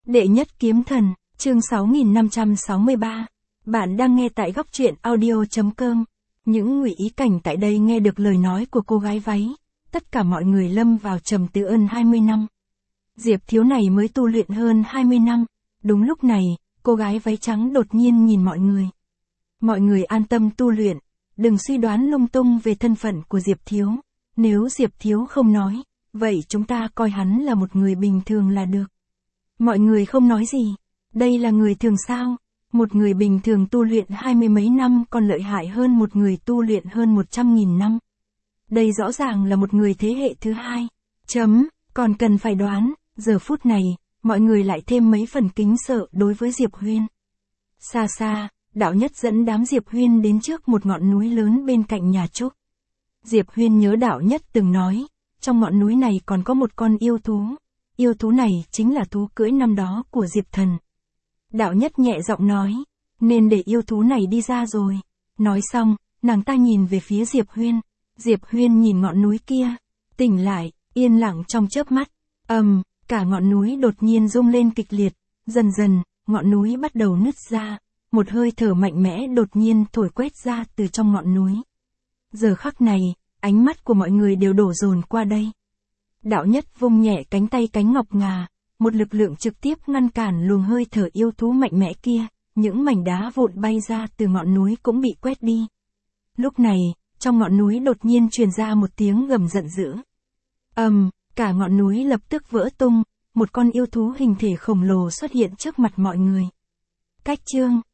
Đệ nhất kiếm thần, chương 6563. Bạn đang nghe tại góc truyện audio.com. Những ngụy ý cảnh tại đây nghe được lời nói của cô gái váy. Tất cả mọi người lâm vào trầm tư. 20 năm. Diệp Thiếu này mới tu luyện hơn 20 năm. Đúng lúc này, cô gái váy trắng đột nhiên nhìn mọi người. Mọi người an tâm tu luyện, đừng suy đoán lung tung về thân phận của Diệp Thiếu. Nếu Diệp Thiếu không nói, vậy chúng ta coi hắn là một người bình thường là được. Mọi người không nói gì. Đây là người thường sao? Một người bình thường tu luyện 20 mấy năm còn lợi hại hơn một người tu luyện hơn 100.000 năm. Đây rõ ràng là một người thế hệ thứ hai. Còn cần phải đoán, giờ phút này, mọi người lại thêm mấy phần kính sợ đối với Diệp Huyên. Xa xa, Đạo Nhất dẫn đám Diệp Huyên đến trước một ngọn núi lớn bên cạnh nhà Trúc. Diệp Huyên nhớ Đạo Nhất từng nói, trong ngọn núi này còn có một con yêu thú. Yêu thú này chính là thú cưỡi năm đó của Diệp Thần. Đạo Nhất nhẹ giọng nói, nên để yêu thú này đi ra rồi. Nói xong, nàng ta nhìn về phía Diệp Huyên. Diệp Huyên nhìn ngọn núi kia, tỉnh lại, yên lặng trong chớp mắt. Cả ngọn núi đột nhiên rung lên kịch liệt, dần dần, ngọn núi bắt đầu nứt ra. Một hơi thở mạnh mẽ đột nhiên thổi quét ra từ trong ngọn núi. Giờ khắc này, ánh mắt của mọi người đều đổ dồn qua đây. Đạo Nhất vung nhẹ cánh tay cánh ngọc ngà, một lực lượng trực tiếp ngăn cản luồng hơi thở yêu thú mạnh mẽ kia, những mảnh đá vụn bay ra từ ngọn núi cũng bị quét đi. Lúc này, trong ngọn núi đột nhiên truyền ra một tiếng gầm giận dữ. Cả ngọn núi lập tức vỡ tung, một con yêu thú hình thể khổng lồ xuất hiện trước mặt mọi người. Cách chương